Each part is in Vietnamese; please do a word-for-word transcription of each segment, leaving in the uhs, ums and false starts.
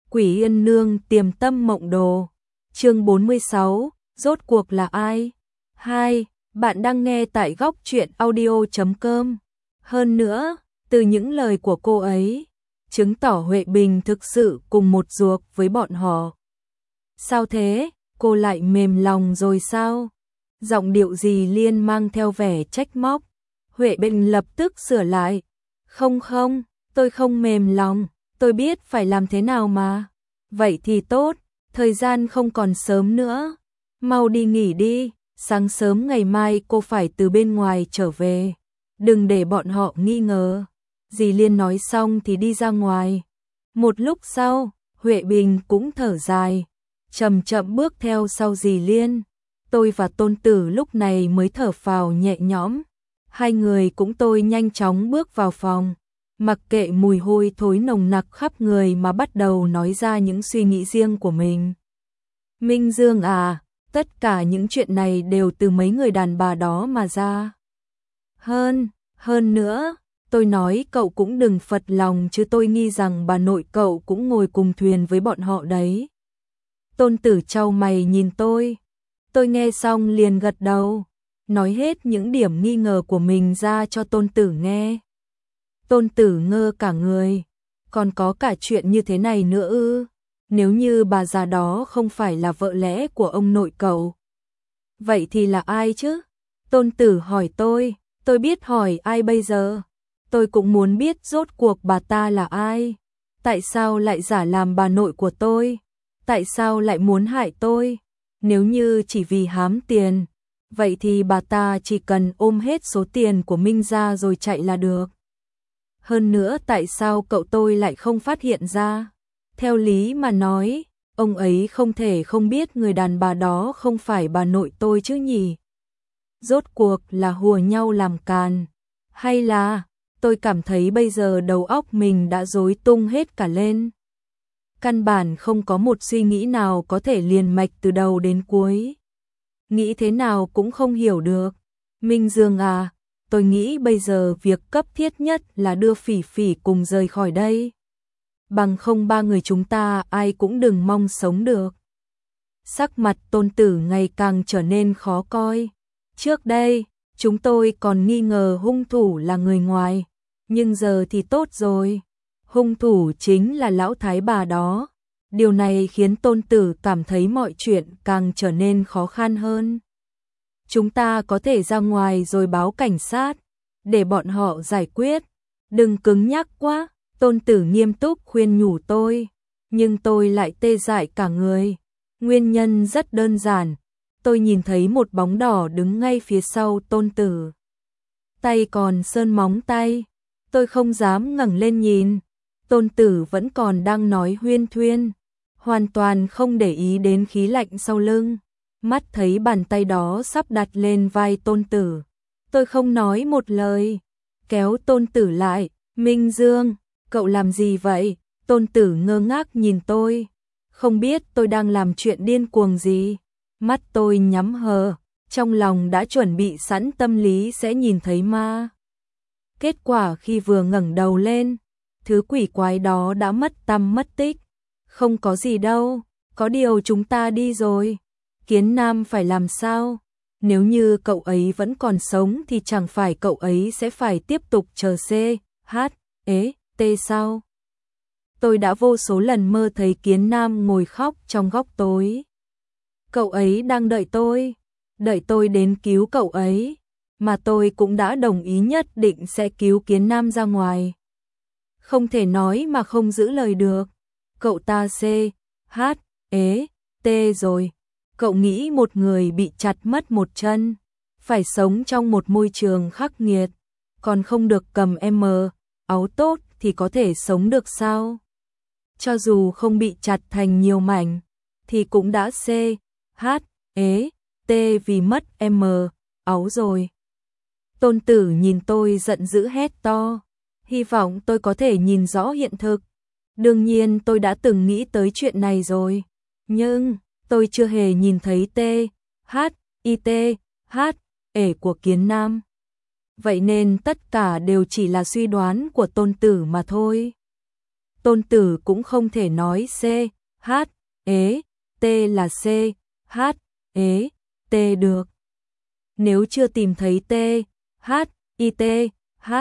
Quỷ Yên Nương Tiềm Tâm Mộng Đồ. Chương bốn mươi sáu, rốt cuộc là ai? hai. Bạn đang nghe tại góc truyện audio chấm com. Hơn nữa, từ những lời của cô ấy, chứng tỏ Huệ Bình thực sự cùng một ruột với bọn họ. Sao thế? Cô lại mềm lòng rồi sao? Giọng điệu Dì Liên mang theo vẻ trách móc. Huệ Bình lập tức sửa lại. Không không, tôi không mềm lòng, tôi biết phải làm thế nào mà. Vậy thì tốt, thời gian không còn sớm nữa. Mau đi nghỉ đi, sáng sớm ngày mai cô phải từ bên ngoài trở về. Đừng để bọn họ nghi ngờ. Dì Liên nói xong thì đi ra ngoài. Một lúc sau, Huệ Bình cũng thở dài, chậm chậm bước theo sau dì Liên. Tôi và Tôn Tử lúc này mới thở phào nhẹ nhõm. Hai người cũng tôi nhanh chóng bước vào phòng, mặc kệ mùi hôi thối nồng nặc khắp người mà bắt đầu nói ra những suy nghĩ riêng của mình. Minh Dương à, tất cả những chuyện này đều từ mấy người đàn bà đó mà ra. Hơn, hơn nữa, tôi nói cậu cũng đừng phật lòng chứ tôi nghi rằng bà nội cậu cũng ngồi cùng thuyền với bọn họ đấy. Tôn Tử chau mày nhìn tôi. Tôi nghe xong liền gật đầu, nói hết những điểm nghi ngờ của mình ra cho Tôn Tử nghe. Tôn Tử ngơ cả người, còn có cả chuyện như thế này nữa ư? Nếu như bà già đó không phải là vợ lẽ của ông nội cậu, vậy thì là ai chứ? Tôn Tử hỏi tôi, tôi biết hỏi ai bây giờ? Tôi cũng muốn biết rốt cuộc bà ta là ai? Tại sao lại giả làm bà nội của tôi? Tại sao lại muốn hại tôi? Nếu như chỉ vì hám tiền, vậy thì bà ta chỉ cần ôm hết số tiền của Minh ra rồi chạy là được. Hơn nữa tại sao cậu tôi lại không phát hiện ra? Theo lý mà nói, ông ấy không thể không biết người đàn bà đó không phải bà nội tôi chứ nhỉ? Rốt cuộc là hùa nhau làm càn, hay là tôi cảm thấy bây giờ đầu óc mình đã rối tung hết cả lên. Căn bản không có một suy nghĩ nào có thể liền mạch từ đầu đến cuối. Nghĩ thế nào cũng không hiểu được. Minh Dương à, tôi nghĩ bây giờ việc cấp thiết nhất là đưa Phỉ Phỉ cùng rời khỏi đây. Bằng không ba người chúng ta ai cũng đừng mong sống được. Sắc mặt Tôn Tử ngày càng trở nên khó coi. Trước đây, chúng tôi còn nghi ngờ hung thủ là người ngoài, nhưng giờ thì tốt rồi. Hung thủ chính là lão thái bà đó. Điều này khiến Tôn Tử cảm thấy mọi chuyện càng trở nên khó khăn hơn. Chúng ta có thể ra ngoài rồi báo cảnh sát, để bọn họ giải quyết. Đừng cứng nhắc quá, Tôn Tử nghiêm túc khuyên nhủ tôi. Nhưng tôi lại tê dại cả người. Nguyên nhân rất đơn giản. Tôi nhìn thấy một bóng đỏ đứng ngay phía sau Tôn Tử. Tay còn sơn móng tay. Tôi không dám ngẩng lên nhìn. Tôn Tử vẫn còn đang nói huyên thuyên, hoàn toàn không để ý đến khí lạnh sau lưng. Mắt thấy bàn tay đó sắp đặt lên vai Tôn Tử. Tôi không nói một lời, kéo Tôn Tử lại. Minh Dương, cậu làm gì vậy? Tôn Tử ngơ ngác nhìn tôi, không biết tôi đang làm chuyện điên cuồng gì. Mắt tôi nhắm hờ, trong lòng đã chuẩn bị sẵn tâm lý sẽ nhìn thấy ma. Kết quả khi vừa ngẩng đầu lên, thứ quỷ quái đó đã mất tăm mất tích. Không có gì đâu, có điều chúng ta đi rồi. Kiến Nam phải làm sao? Nếu như cậu ấy vẫn còn sống thì chẳng phải cậu ấy sẽ phải tiếp tục chờ C, H, E, T sao? Tôi đã vô số lần mơ thấy Kiến Nam ngồi khóc trong góc tối. Cậu ấy đang đợi tôi, đợi tôi đến cứu cậu ấy, mà tôi cũng đã đồng ý nhất định sẽ cứu Kiến Nam ra ngoài. Không thể nói mà không giữ lời được. Cậu ta C, H, E, T rồi. Cậu nghĩ một người bị chặt mất một chân, phải sống trong một môi trường khắc nghiệt, còn không được cầm M, áo tốt thì có thể sống được sao? Cho dù không bị chặt thành nhiều mảnh, thì cũng đã C, H, E, T vì mất M, áo rồi. Tôn Tử nhìn tôi giận dữ hét to. Hy vọng tôi có thể nhìn rõ hiện thực. Đương nhiên tôi đã từng nghĩ tới chuyện này rồi. Nhưng, tôi chưa hề nhìn thấy T, H, I T, H, E của Kiến Nam. Vậy nên tất cả đều chỉ là suy đoán của Tôn Tử mà thôi. Tôn Tử cũng không thể nói C, H, ế, T là C, H, ế, T được. Nếu chưa tìm thấy T, H, I T, H,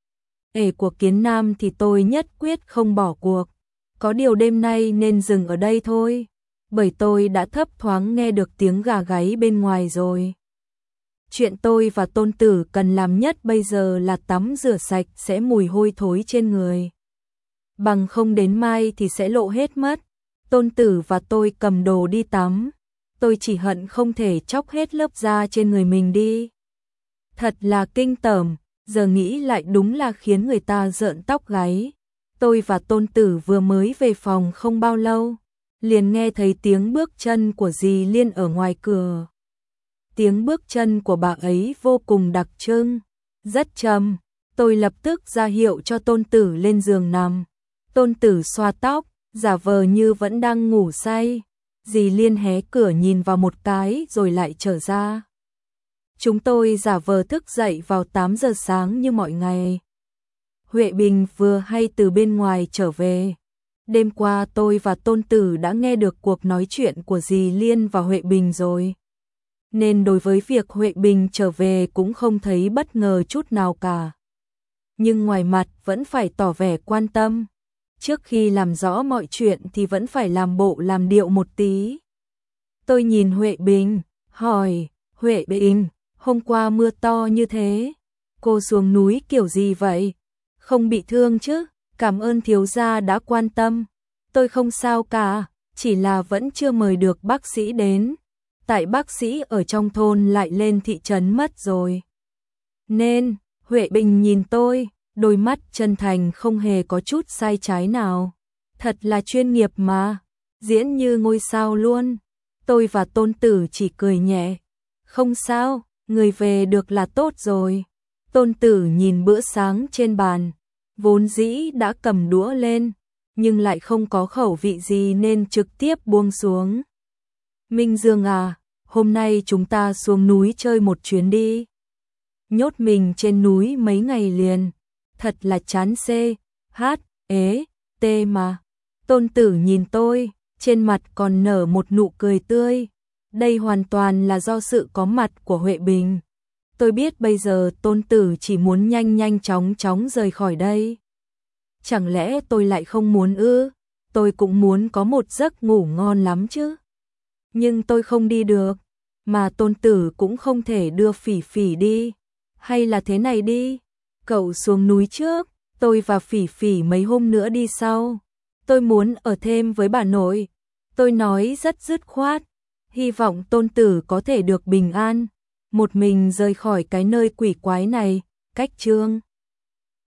ế của Kiến Nam thì tôi nhất quyết không bỏ cuộc. Có điều đêm nay nên dừng ở đây thôi, bởi tôi đã thấp thoáng nghe được tiếng gà gáy bên ngoài rồi. Chuyện tôi và Tôn Tử cần làm nhất bây giờ là tắm rửa sạch sẽ mùi hôi thối trên người. Bằng không đến mai thì sẽ lộ hết mất. Tôn Tử và tôi cầm đồ đi tắm. Tôi chỉ hận không thể chóc hết lớp da trên người mình đi. Thật là kinh tởm, giờ nghĩ lại đúng là khiến người ta rợn tóc gáy. Tôi và Tôn Tử vừa mới về phòng không bao lâu, liền nghe thấy tiếng bước chân của dì Liên ở ngoài cửa. Tiếng bước chân của bà ấy vô cùng đặc trưng, rất trầm. Tôi lập tức ra hiệu cho Tôn Tử lên giường nằm. Tôn Tử xoa tóc, giả vờ như vẫn đang ngủ say. Dì Liên hé cửa nhìn vào một cái rồi lại trở ra. Chúng tôi giả vờ thức dậy vào tám giờ sáng như mọi ngày. Huệ Bình vừa hay từ bên ngoài trở về. Đêm qua tôi và Tôn Tử đã nghe được cuộc nói chuyện của dì Liên và Huệ Bình rồi. Nên đối với việc Huệ Bình trở về cũng không thấy bất ngờ chút nào cả. Nhưng ngoài mặt vẫn phải tỏ vẻ quan tâm. Trước khi làm rõ mọi chuyện thì vẫn phải làm bộ làm điệu một tí. Tôi nhìn Huệ Bình, hỏi, Huệ Bình, hôm qua mưa to như thế, cô xuống núi kiểu gì vậy? Không bị thương chứ? Cảm ơn thiếu gia đã quan tâm. Tôi không sao cả, chỉ là vẫn chưa mời được bác sĩ đến. Tại bác sĩ ở trong thôn lại lên thị trấn mất rồi. Nên, Huệ Bình nhìn tôi, đôi mắt chân thành không hề có chút sai trái nào. Thật là chuyên nghiệp mà, diễn như ngôi sao luôn. Tôi và Tôn Tử chỉ cười nhẹ. Không sao, người về được là tốt rồi. Tôn Tử nhìn bữa sáng trên bàn, vốn dĩ đã cầm đũa lên, nhưng lại không có khẩu vị gì nên trực tiếp buông xuống. Minh Dương à, hôm nay chúng ta xuống núi chơi một chuyến đi. Nhốt mình trên núi mấy ngày liền, thật là chán C, H, ế, T mà. Tôn Tử nhìn tôi, trên mặt còn nở một nụ cười tươi. Đây hoàn toàn là do sự có mặt của Huệ Bình. Tôi biết bây giờ Tôn Tử chỉ muốn nhanh nhanh chóng chóng rời khỏi đây. Chẳng lẽ tôi lại không muốn ư? Tôi cũng muốn có một giấc ngủ ngon lắm chứ. Nhưng tôi không đi được, mà Tôn Tử cũng không thể đưa Phỉ Phỉ đi. Hay là thế này đi, cậu xuống núi trước, tôi và Phỉ Phỉ mấy hôm nữa đi sau. Tôi muốn ở thêm với bà nội. Tôi nói rất dứt khoát, hy vọng Tôn Tử có thể được bình an, một mình rời khỏi cái nơi quỷ quái này. Cách chương